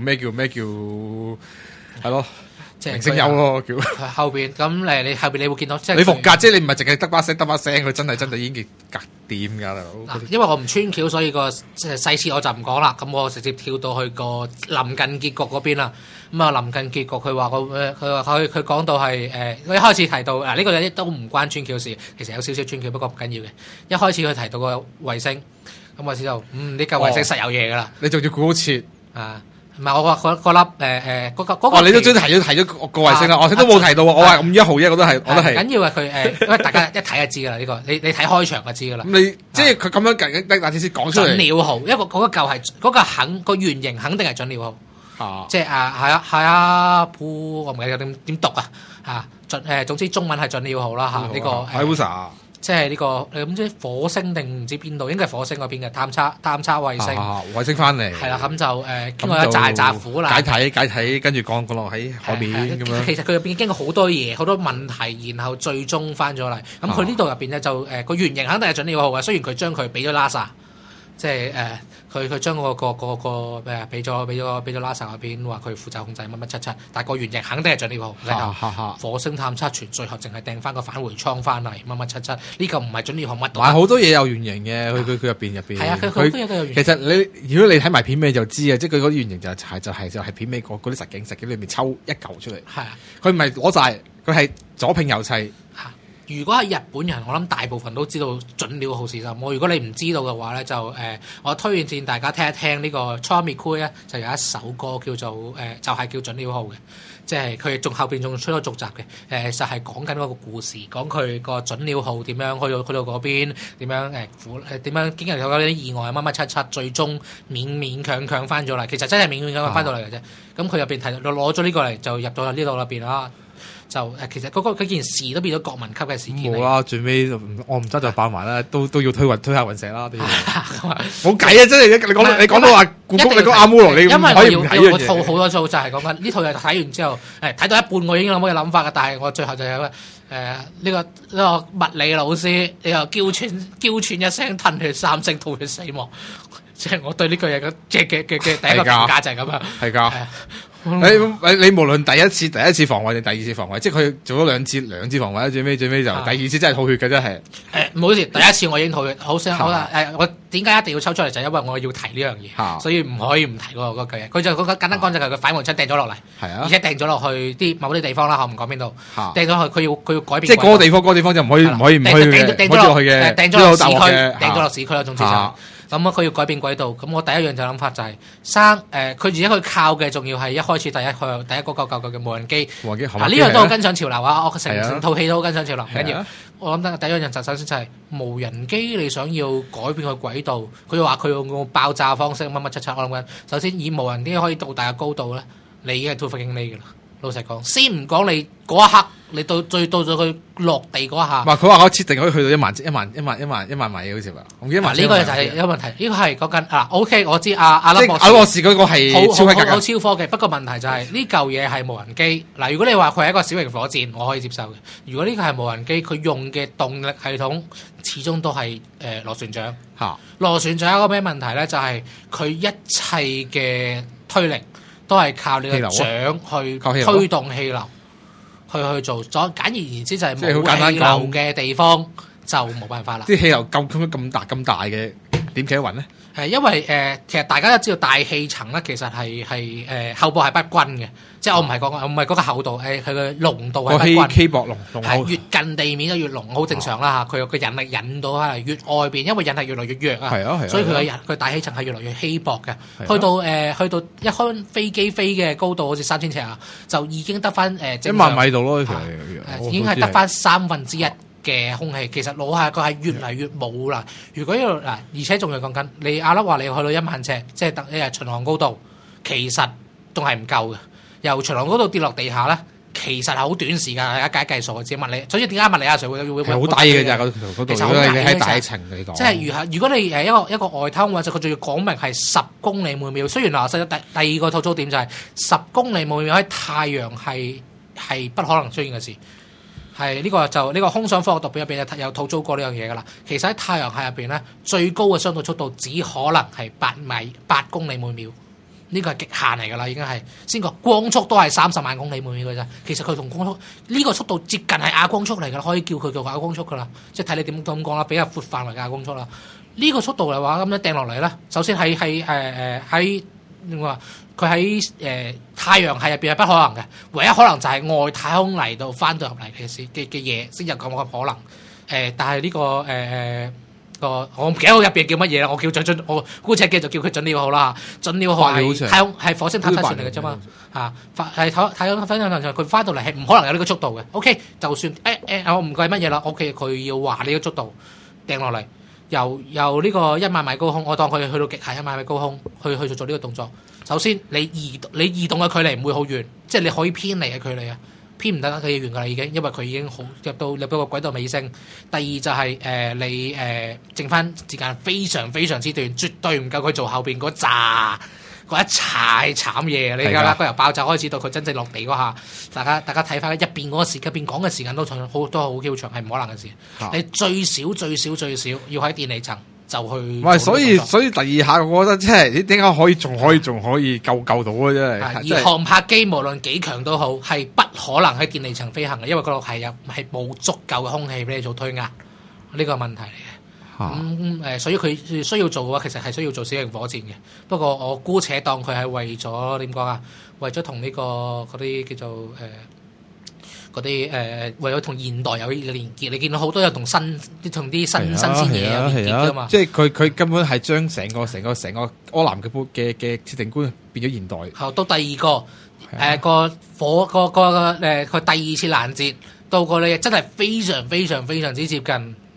係咯，即係明星優咯叫。 後邊咁你後邊你會見到即係你伏格，即係你唔係淨係得把聲，佢真係已經格掂㗎啦。 因為我唔穿橋，所以個細節我就唔講啦。咁我直接跳到去個臨近結局嗰邊啦。咁啊，臨近結局佢話佢講到係佢一開始提到呢個有啲都唔關穿橋事，其實有少少穿橋，不過唔緊要嘅。一開始佢提到個衛星，咁我知道呢嚿衛星實有嘢㗎啦。 你仲要估好切啊？唔係我話嗰粒嗰個你都真係提咗個衛星啦，我都冇提到喎。我話5月1號啫，我都係緊要係佢因為大家一睇就知㗎啦。呢個你睇開場就知㗎啦。 咁你即係佢咁樣計，大致先講出嚟。 準鳥號，一個嗰嚿係嗰個個原型肯定係準鳥號。即係係啊，我唔記得點讀啊總之中文係準鳥號啦呢個即係呢個咁即係火星定唔知邊度，應該係火星嗰邊嘅探測衛星。 衛星翻嚟。係啦，咁就經過一炸苦啦。 解體，跟住降落喺海面咁樣。 其實佢入邊經過好多嘢，好多問題，然後最終翻咗嚟。咁佢呢度入邊咧就個原型肯定係準鳥號嘅，雖然佢將佢俾咗 NASA。即係佢將個咩俾咗 NASA 嗰邊話佢負責控制乜，但係個原型肯定係準鳥號。火星探測船最後淨係掟翻個返回艙翻嚟乜，呢個唔係準鳥號乜。 但係好多嘢有原型嘅，佢入邊。 係啊，佢好多嘢都有原型。 其實如果你睇埋片尾就知啊，即係佢嗰啲原型就係片尾嗰啲實景裏面抽一嚿出嚟。係啊，佢唔係攞晒，佢係左拼右砌。 如果係日本人，我諗大部分都知道準鳥號是什麼。如果你唔知道嘅話咧，就我推薦大家聽一聽呢個 Chomikui 咧，就有一首歌叫做就係叫準鳥號嘅，即係佢仲後邊仲出咗續集嘅，就係講緊嗰個故事，講佢個準鳥號點樣去到嗰邊，點樣點樣經歷有啲意外乜，最終勉強翻咗嚟。其實真係勉強翻到嚟嘅啫。咁佢入邊提攞咗呢個嚟就入到呢度入邊啦。 就其實嗰件事都變咗國民級嘅事件。 冇啦，最尾我唔得就爆埋啦，都要推下雲石啦，都要。冇計啊！真係你講到話故宮，你講阿姆羅，你唔可以唔睇我套好多組就係講緊呢套嘢睇完之後，睇到一半我已經有冇嘅諗法㗎，但係我最後就有呢個物理老師，你又嬌喘一聲吞血3聲吐血死亡，即係我對呢句嘢嘅第一個評價就係咁樣。係㗎。 你無論第一次防衛定第二次防衛，即係佢做咗兩次防衛，最尾就第二次真係吐血嘅真係。 唔好意思，第一次我已經吐血，好我點解一定要抽出嚟就係因為我要提呢樣嘢，所以唔可以唔提嗰句嘢。佢就簡單講就係佢反門槍掟咗落嚟，而且掟咗落去某啲地方啦，我唔講邊度，掟咗去佢要改變。即係嗰個地方就唔可以掟咗落去嘅，掟咗落市區啦，總之就。咁佢要改變軌道，咁我第一樣就諗法就係佢而家佢靠嘅仲要係一開始第一個舊嘅無人機。呢樣都好跟上潮流啊！我成套戲都好跟上潮流，唔緊要。我諗第一樣就首先就係無人機，你想要改變佢軌道，佢話佢用個爆炸方式乜七七。我諗緊，首先以無人機可以到達嘅高度咧，你已經係 too fucking late㗎啦。老實講，先唔講你嗰一刻，你到咗佢落地嗰一下。唔係佢話我設定可以去到1萬米好似話。我記得呢個就係有問題。呢個係講緊OK， 我知阿粒博士嗰個係好超科技。不過問題就係呢嚿嘢係無人機。嗱，如果你話佢係一個小型火箭，我可以接受嘅。如果呢個係無人機，佢用嘅動力系統始終都係螺旋槳。螺旋槳有一個咩問題咧？就係佢一切嘅推力都係靠你個槳去推動氣流，去做。簡而言之就係冇氣流嘅地方就冇辦法啦。啲氣流咁大嘅點企得穩咧？係因為其實大家都知道大氣層咧，其實係厚薄係不均嘅。即係我唔係嗰個厚度，佢嘅濃度係不均。稀薄濃係越近地面就越濃，好正常啦嚇。佢個引力引到係越外邊，因為引力越來越弱啊。所以佢大氣層係越來越稀薄嘅。去到一開飛機飛嘅高度，好似3000尺啊，就已經得翻1萬米度咯。已經係得翻1/3嘅空氣。其實腦下佢係越嚟越冇啦。如果而且仲要講緊，你阿粒話你去到1萬尺，即係巡航高度，其實仲係唔夠嘅。由巡航高度跌落地下咧，其實係好短時間，大家計數嘅啫。物理，所以點解物理阿 Sir 會好低嘅咋嗰度？其實好低嘅，喺大氣層嚟講。即係如果你一個外太空或者佢仲要講明係10公里每秒。雖然話第二個吐槽點就係10公里每秒喺太陽係不可能出現嘅事。係呢個空想科學讀本入邊有吐槽過呢樣嘢噶啦。其實喺太陽系入邊咧，最高嘅相對速度只可能係8公里每秒。呢個係極限嚟㗎啦，已經係先講光速都係30萬公里每秒㗎啫。其實佢同光速呢個速度接近係亞光速嚟㗎啦，可以叫佢做亞光速㗎啦。即係睇你點講啦，比較闊範圍嘅亞光速啦。呢個速度嘅話咁樣掟落嚟咧，首先喺點話佢喺太陽系入邊係不可能嘅，唯一可能就係外太空嚟到翻到入嚟嘅嘢先有咁嘅可能。但係呢我唔記得我入邊叫乜嘢啦，我叫準，我姑且叫就叫佢準料號啦。準料號係太空係火星探測船嚟嘅啫嘛嚇，係太空分享上佢翻到嚟係唔可能有呢個速度嘅。OK， 就算我唔計乜嘢啦。OK， 佢要話呢個速度掟落嚟，由呢個1萬米高空，我當佢去到極限1萬米高空去做呢個動作。首先你移動嘅距離唔會好遠，即係你可以偏離嘅距離啊。偏唔得佢遠㗎啦，已經，因為佢已經好入到個軌道尾聲。第二就係你剩翻時間非常非常之短，絕對唔夠佢做後邊嗰一踩慘嘢。你而家由爆炸開始到佢真正落地嗰下，大家睇翻入邊嗰個時，入邊講嘅時間都好 Q 長，係唔可能嘅事。你最少要喺電離層就去。唔係，所以第二下我覺得即係你點解仲可以救到啊？真係。而航拍機無論幾強都好，係不可能喺電離層飛行嘅，因為嗰度係冇足夠嘅空氣俾你做推壓，呢個問題嚟嘅。所以佢需要做嘅話，其實係需要做小型火箭嘅。不過我姑且當佢係為咗點講啊？為咗同呢個嗰啲叫做為咗同現代有連結。你見到好多有同啲新鮮嘢有連結㗎嘛？即係佢根本係將成個柯南嘅設定觀變咗現代。到第二個。佢第二次攔截到個你真係非常非常非常之接近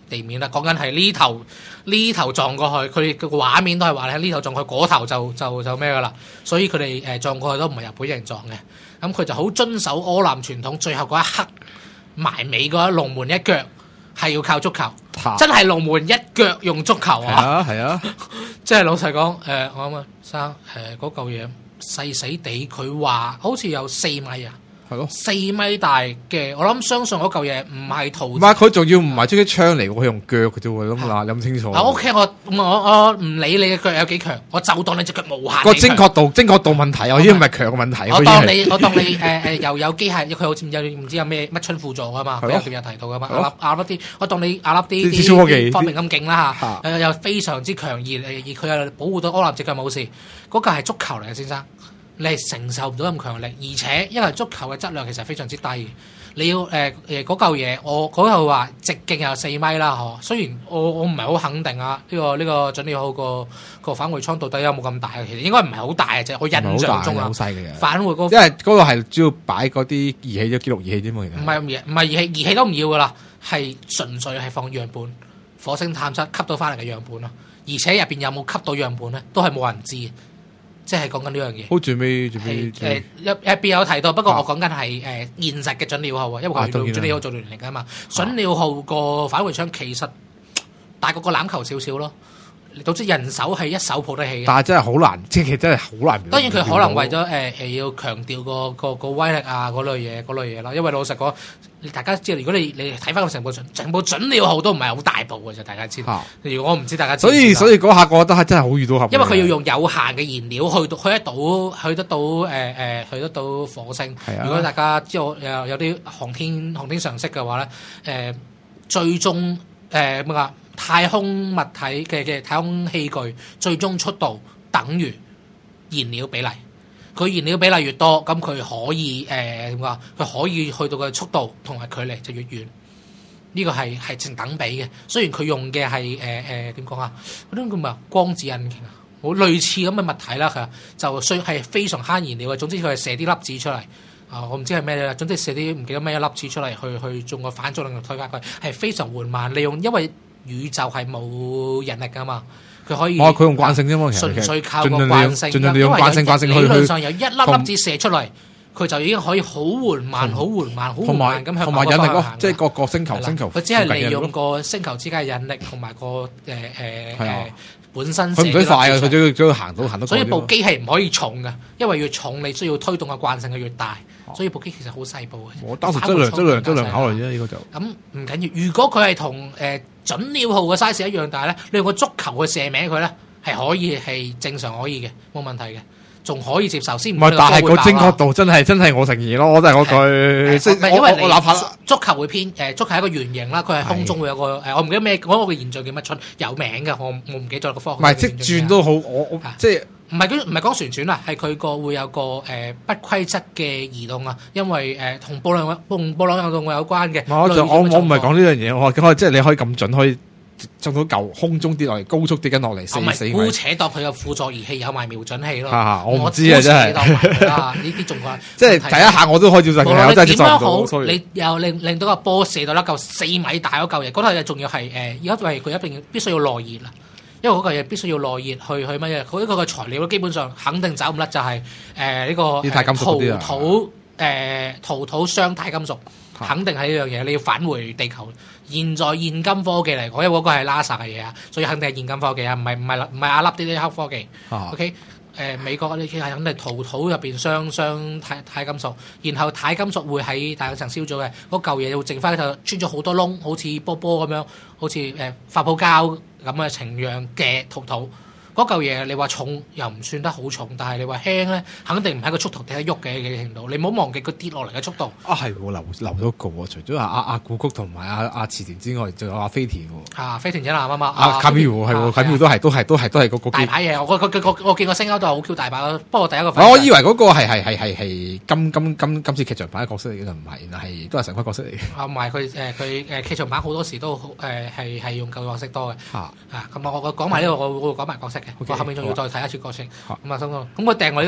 地面啦。講緊係呢頭撞過去，佢哋個畫面都係話喺呢頭撞去，嗰頭就咩噶啦。所以佢哋撞過去都唔係日本人撞嘅。咁佢就好遵守柯南傳統，最後嗰一刻埋尾嗰一龍門一腳係要靠足球，真係龍門一腳用足球啊！ 係啊， 即係老實講，我諗生嗰嚿嘢細細地，佢話好似有4米啊。係咯，4米大嘅，我諗相信嗰嚿嘢唔係陶。唔係佢仲要唔係將啲槍嚟，佢用腳嘅啫喎，咁嗱諗清楚。OK， 我唔理你嘅腳有幾強，我就當你隻腳無限。個精確度問題，我已經唔係強嘅問題。我當你又有機械，佢好似有唔知有咩乜春輔助啊嘛，佢有提到噶嘛，壓粒啲，我當你壓粒啲發明咁勁啦嚇，又非常之強而佢又保護到柯南隻腳冇事，嗰嚿係足球嚟嘅先生。你係承受唔到咁強力，而且因為足球嘅質量其實非常之低，你要嗰嚿嘢，我嗰度話直徑有4米啦，嗬。雖然我唔係好肯定啊，呢個準備好個返回艙到底有冇咁大？其實應該唔係好大嘅啫，我印象中啊，好細嘅。返回因為嗰個係主要擺嗰啲儀器，啲記錄儀器啫嘛。唔係儀器都唔要噶啦，係純粹係放樣本，火星探測吸到翻嚟嘅樣本咯。而且入邊有冇吸到樣本咧，都係冇人知。即係講緊呢樣嘢，好最尾入邊有提到，不過我講緊係現實嘅準鳥號啊，因為佢準鳥號做聯力㗎嘛。準鳥號個返回槍其實大過個欖球少少咯，總之人手係一手抱得起嘅。但係真係好難，即係真係好難。當然佢可能為咗要強調個威力啊嗰類嘢啦，因為老實講。大家知道，如果你睇翻個成部準鳥號都唔係好大部嘅啫，大家知道。如果我唔知大家知唔知。所以嗰下我覺得係真係好遇到合。因為佢要用有限嘅燃料去得到火星。如果大家知道有啲航天常識嘅話咧，最終太空物體嘅太空器具最終速度等於燃料比例。佢燃料比例越多，咁佢可以點講？佢可以去到嘅速度同埋距離就越遠。呢個係成等比嘅。雖然佢用嘅係點講啊？嗰種叫咩光子引擎啊，好類似咁嘅物體啦。佢就係非常慳燃料嘅。總之佢係射啲粒子出嚟我唔知係咩啦。總之射啲唔記得咩一粒子出嚟去做個反作用力推翻佢，係非常緩慢。利用因為宇宙係冇引力噶嘛。佢可以佢用慣性啫嘛，純粹靠個慣性，因為理論上有一粒子射出嚟，佢就已經可以好緩慢咁向某個方向行。即係個星球，佢只係利用個星球之間嘅引力同埋個本身射。佢唔使快嘅，佢只要行到。所以部機係唔可以重嘅，因為越重你需要推動嘅慣性係越大。所以部機其實好細部嘅。我當時質量考慮啫，呢個就咁唔緊要。如果佢係同準鳥號嘅 size 一樣大咧，你用個足球去射歪佢咧，係可以係正常可以嘅，冇問題嘅，仲可以接受先。唔係，但係個精確度真係我承認咯，我真係嗰句。因為我哪怕足球會偏足球係一個圓形啦，佢係空中會有個我唔記得咩嗰個現象叫乜春，有名嘅，我唔記得咗個科學。唔係即轉都好，我即係。唔係講旋轉啦，係佢個會有個不規則嘅移動啊，因為同布朗運動會有關嘅。我唔係講呢樣嘢，我即係你可以咁準，可以中到嚿空中跌落嚟，高速跌緊落嚟，死米。姑且當佢有輔助儀器，有埋瞄準器咯。我唔知啊，真係。呢啲仲怪。即係第一下我都可以照實嘅，我真係接受唔到。你又令到個波射到一嚿4米大嗰嚿嘢，嗰嚿嘢仲要係而家係佢一定必須要內熱啦。因為嗰嚿嘢必須要內熱去乜嘢？佢呢個材料基本上肯定走唔甩，就係呢個陶土雙鈦金屬，肯定係呢樣嘢。你要返回地球。現在現今科技嚟講，因為嗰個係 NASA 嘅嘢啊，所以肯定係現今科技啊，唔係阿粒啲黑科技。OK，美國呢啲係肯定陶土入邊雙鈦金屬，然後鈦金屬會喺大氣層燒咗嘅，嗰嚿嘢會剩翻就穿咗好多窿，好似波波咁樣，好似發泡膠咁嘅情樣嘅陶土。嗰嚿嘢你話重又唔算得好重，但係你話輕咧，肯定唔係個速度跌得喐嘅程度。你唔好忘記佢跌落嚟嘅速度。係喎，留咗個喎，除咗阿古谷同埋阿池田之外，仲有阿飛田喎。飛田一男啊嘛。卡米湖係喎，卡米湖都係嗰個大牌嘢。我見個聲優都係好 Q 大把，不過第一個。我以為嗰個係今次劇場版嘅角色嚟嘅，唔係，都係神級角色嚟嘅。唔係佢劇場版好多時都係用舊角色多嘅。咁我講埋呢個，我會講埋角色嘅。我後面仲要再睇一次過程，咁佢掟我呢度，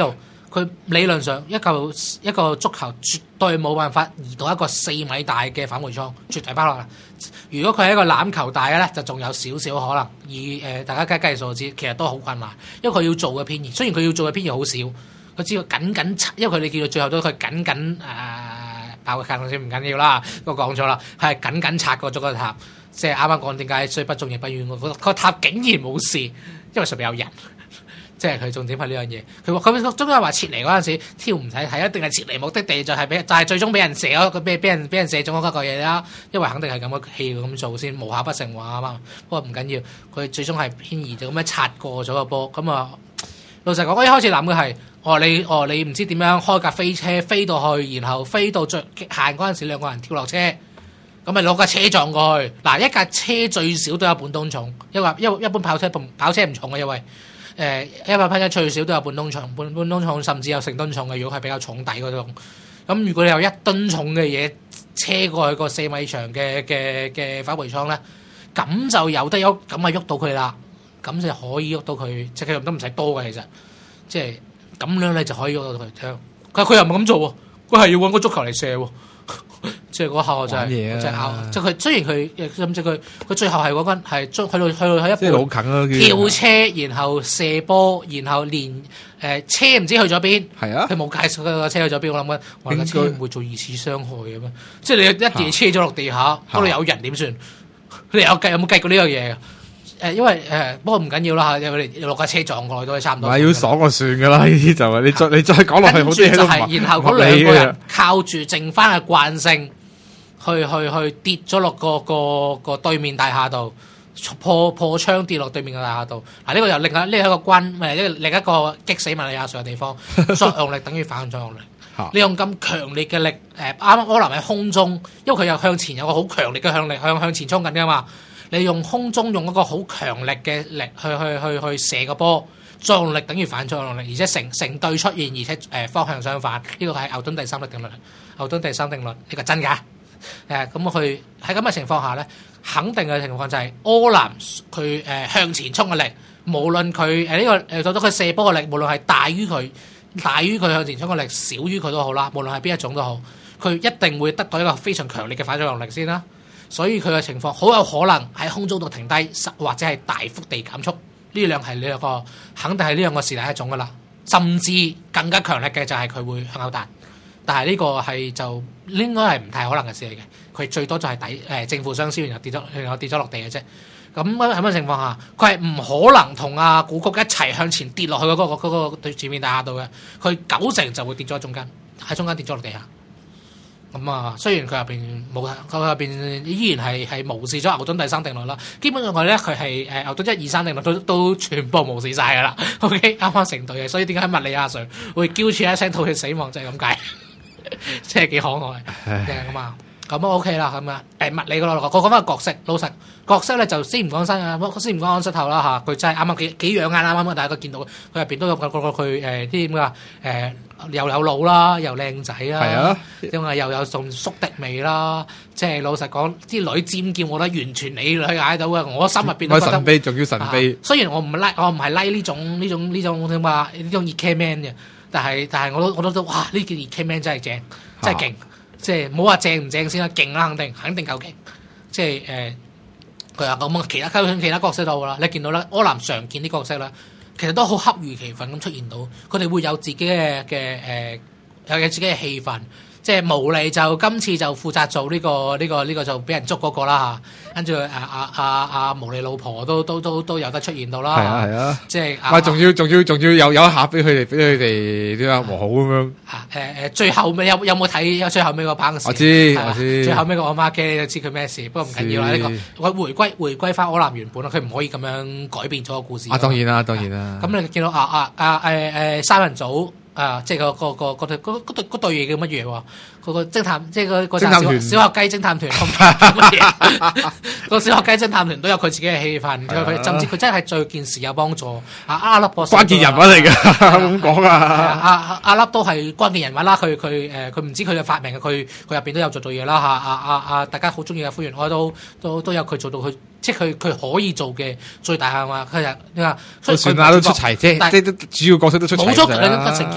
佢理論上一個足球絕對冇辦法移到一個4米大嘅反回倉，絕對不可能。如果佢係一個籃球大嘅咧，就仲有少少可能。而大家計數知，其實都好困難，因為佢要做嘅偏移，雖然佢要做嘅偏移好少，佢只要緊，因為佢哋叫做最後都佢緊爆個卡先唔緊要啦，我講咗啦，係緊拆過咗個塔，即係啱啱講點解雖不中亦不遠，個塔竟然冇事，因為上面有人。即係佢重點係呢樣嘢，佢話佢中間話撤離嗰陣時，挑唔睇係一定係撤離目的地，就係最終俾人射咗，俾人射中嗰個嘢啦。因為肯定係咁嘅氣咁做先，無下不成話啊嘛。不過唔緊要，佢最終係偏移就咁樣擦過咗個波。咁啊，老實講，我一開始諗嘅係，你唔知點樣開架飛車飛到去，然後飛到最極限嗰陣時，兩個人跳落車，咁咪攞架車撞過去。嗱，一架車最少都有半噸重，因為一般跑車唔重嘅，因為。100匹最少都有半噸重，半噸重甚至有成噸重嘅。如果係比較重底嗰種，咁如果你有1噸重嘅嘢車過去個4米長嘅反回艙咧，咁就有得喐，咁咪喐到佢啦，咁就可以喐到佢，即係佢都唔使多嘅，其實即係咁樣你就可以喐到佢。佢又唔咁做喎，佢係要揾個足球嚟射喎。即係嗰下我真係拗，即係佢雖然佢最後係嗰間係去到一半好近咯，跳車然後射波，然後連車唔知去咗邊，係啊，佢冇介紹個車去咗邊。我諗緊話架車唔會做2次傷害嘅咩？即係你一嘢車咗落地下，嗰度有人點算？你有冇計過呢樣嘢？因為不過唔緊要啦嚇，因為你落架車撞過來都係差唔多。唔係要爽就算噶啦，呢啲就係你再講落去好啲嘢都唔係。然後嗰兩個人靠住剩翻嘅慣性，去跌咗落個對面大廈度，破窗跌落對面嘅大廈度。嗱，呢個又另一個另一個擊死瑪利亞上嘅地方，作用力等於反作用力。你用咁強烈嘅力，啱啱柯南喺空中，因為佢又向前有個好強烈嘅向力向前衝緊噶嘛。你用空中用一個好強力嘅力去射個波，作用力等於反作用力，而且成對出現，而且方向相反。呢個係牛頓第三定律。牛頓第三定律呢個真㗎。咁佢喺咁嘅情況下咧，肯定嘅情況就係柯南佢向前衝嘅力，無論佢到咗佢射波嘅力，無論係大於佢向前衝嘅力，少於佢都好啦，無論係邊一種都好，佢一定會得到一個非常強烈嘅反作用力先啦。所以佢嘅情況好有可能喺空中度停低，或者係大幅地減速。呢兩個肯定係呢兩個是第一種噶啦，甚至更加強力嘅就係佢會向後彈。但係呢個係就應該係唔太可能嘅事嚟嘅。佢最多就係正負相消，然後跌咗落地嘅啫。咁喺乜情況下，佢係唔可能同阿古谷一齊向前跌落去嗰個對前面大廈度嘅。佢90%就會跌咗喺中間跌咗落地下。咁啊，雖然佢入邊依然係無視咗牛頓第三定律啦。基本上佢咧佢係牛頓1、2、3定律都全部無視晒噶啦。OK， 啱啱成隊嘅，所以點解喺物理亞上會嬌喘一聲吐血死亡就係咁解，即係幾可愛嘅咁啊。咁 OK 啦，咁啊物理嗰度我講翻個角色，老實角色咧就先唔講安室透啦嚇，佢真係啱啱幾養眼啱，大家見到佢入邊都有佢啲點㗎又有腦啦，又靚仔啦，因為又有仲宿敵味啦，即係老實講，啲女尖叫我覺得完全你去嗌到嘅，我心入邊都覺得神秘，仲要神秘。雖然我唔係 like 呢種點話呢種熱 K man 嘅，但係我都覺得哇呢件熱 K man 真係正，真係勁。即係冇話正唔正先啦，勁啦肯定夠勁。即係佢話咁其他角色都好啦，你見到咧柯南常見啲角色啦，其實都好恰如其分咁出現到，佢哋會有自己嘅有自己嘅氣氛。即係無厘就今次就負責做呢個就俾人捉嗰個啦嚇，跟住阿無厘老婆都有得出現到啦。係啊，即係仲要有一下俾佢哋點啊和好咁樣。 最後尾有冇睇最後尾個棒？我知。最後尾個我媽機你都知佢咩事，不過唔緊要啦。呢個回歸翻柯南原本啦，佢唔可以咁樣改變咗個故事。當然啦。咁你見到三人組。即係嗰對嘢叫乜嘢喎？嗰個偵探，即係個小學雞偵探團乜嘢？個小學雞偵探團都有佢自己嘅氣氛，佢甚至佢真係對件事有幫助。阿粒博士關鍵人物嚟㗎，咁講啊！ 阿粒都係關鍵人物啦，佢唔知佢嘅發明嘅，佢入邊都有做到嘢啦。大家好中意嘅灰原哀都有佢做到佢。即係佢可以做嘅最大係嘛？佢就你話，所以算啦都出齊啫，即係主要角色都出齊啦。冇咗成件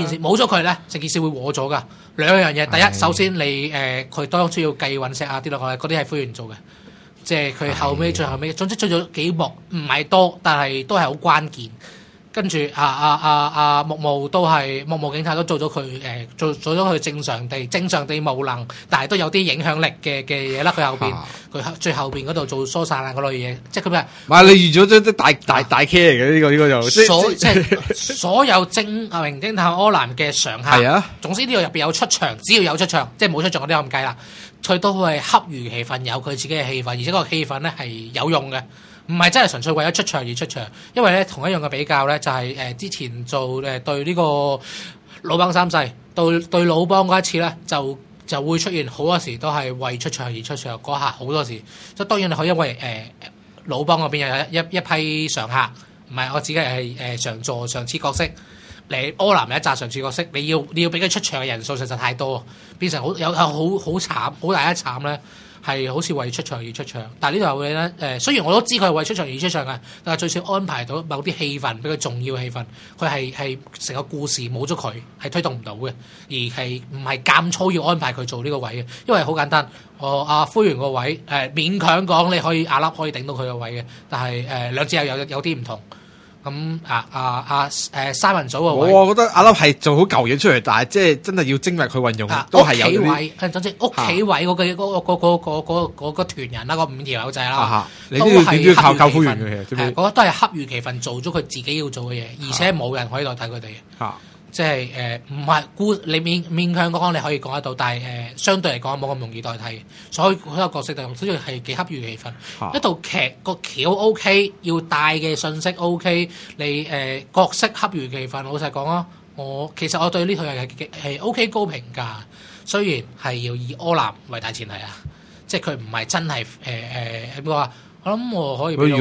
件事冇咗佢咧，成件事會和咗噶。兩樣嘢，第一，首先你佢當初要計隕石啊啲落去，嗰啲係灰原做嘅，即係佢後尾最後尾，總之追咗幾幕，唔係多，但係都係好關鍵。跟住木務警察都做咗佢做咗佢正常地無能，但係都有啲影響力嘅嘢啦。佢後邊佢最後邊嗰度做疏散啊嗰類嘢，即係佢咩？ 唔係你預咗啲大 K 嚟嘅呢個就即係所有名偵探柯南嘅常客。係啊，總之呢個入邊有出場，只要有出場，即係冇出場嗰啲我唔計啦。佢都會恰如其分，有佢自己嘅氣氛，而且個氣氛咧係有用嘅。唔係真係純粹為咗出場而出場，因為咧同一樣嘅比較咧就係之前做對呢個魯邦三世對魯邦嗰一次咧就會出現好多時都係為出場而出場嗰下好多時，即係當然你可以因為魯邦嗰邊有一批常客，唔係我自己係常座常設角色，你柯南有一紮常設角色，你要俾佢出場嘅人數實在太多，變成好慘好大一慘咧。係好似為出場而出場，但係呢度有嘢咧雖然我都知佢係為出場而出場嘅，但係最少安排到某啲氣氛，比較重要嘅氣氛，佢係成個故事冇咗佢係推動唔到嘅，而係唔係監粗要安排佢做呢個位嘅，因為好簡單，灰原個位勉強講你可以阿粒可以頂到佢個位嘅，但係兩者有啲唔同。咁三人組個位， 我覺得阿粒係做好舊嘢出嚟，但係即係真係要精密去運用，都係有啲位。總之屋企位嗰個團人啦，嗰5條友仔啦， 你都要靠灰原嘅， 嗰個都係恰如其分做咗佢自己要做嘅嘢，而且冇人可以代替佢哋嘅。即係唔係你勉強講你可以講得到，但係相對嚟講冇咁容易代替。所以好多角色就所以係幾恰如其分。一套劇個橋 OK， 要帶嘅信息 OK， 你角色恰如其分。老實講啊，其實我對呢套嘢係 OK 高評價，雖然係要以柯南為大前提啊，即係佢唔係真係點講啊？我諗我可以俾到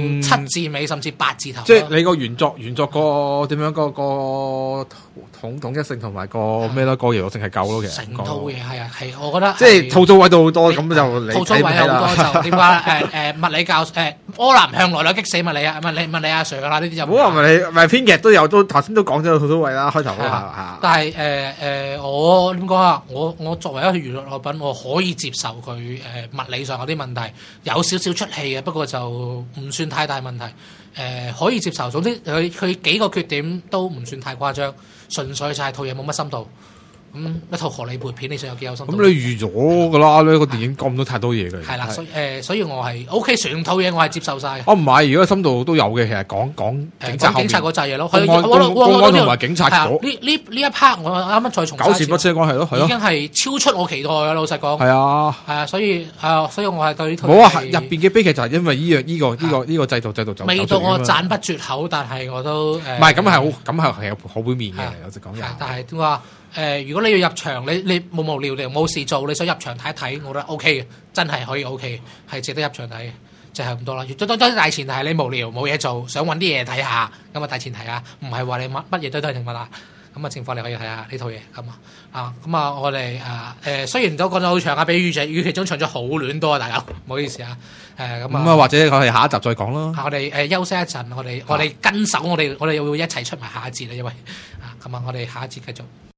7字尾甚至8字頭。 即係你個原作個點樣個統一性同埋個咩啦？個娛樂性係夠咯，其實成套嘢係我覺得即係吐槽位到好多，咁就你吐槽位好多就點解物理教柯南向來都激死物理阿 Sir 噶啦，呢啲就唔好話物理編劇都有頭先都講咗吐槽位啦，開頭嗰下。 但係我點講啊？我作為一個娛樂作品，我可以接受佢物理上有啲問題，有少少出戲。不過就唔算太大問題，可以接受。總之佢幾個缺點都唔算太誇張，純粹就係套嘢冇乜深度。一套荷里活片，你想有幾有深度？ 咁你預咗噶啦，呢個電影講唔到太多嘢嘅。 係啦，所以我係 OK，全套嘢我係接受晒。 唔係，如果深度都有嘅，其實講警察嗰扎嘢咯， 公安同埋警察呢一 part 我啱啱再重搞事不車關係咯， 已經係超出我期待嘅。老實講， 係啊， 所以我係對呢套冇啊，入邊嘅悲劇就係因為呢個制度就未到我讚不絕口，但係我都唔係咁係好表面嘅，老實講。 但係點話？如果你要入場，你無聊你冇事做，你想入場睇一睇，我覺得 OK 嘅，真係可以 OK 嘅，係值得入場睇嘅，就係咁多啦。當大前提係你無聊冇嘢做，想揾啲嘢睇下，咁啊大前提啊，唔係話你乜嘢都睇情況啦。咁啊情況你可以睇下呢套嘢咁啊我哋雖然都講咗好長啊，比預期中長咗好亂多啊，大家唔好意思啊。咁啊或者我哋下一集再講啦。我哋休息一陣，我哋跟手，我哋要一齊出埋下一節啦，因為咁啊我哋下一節繼續。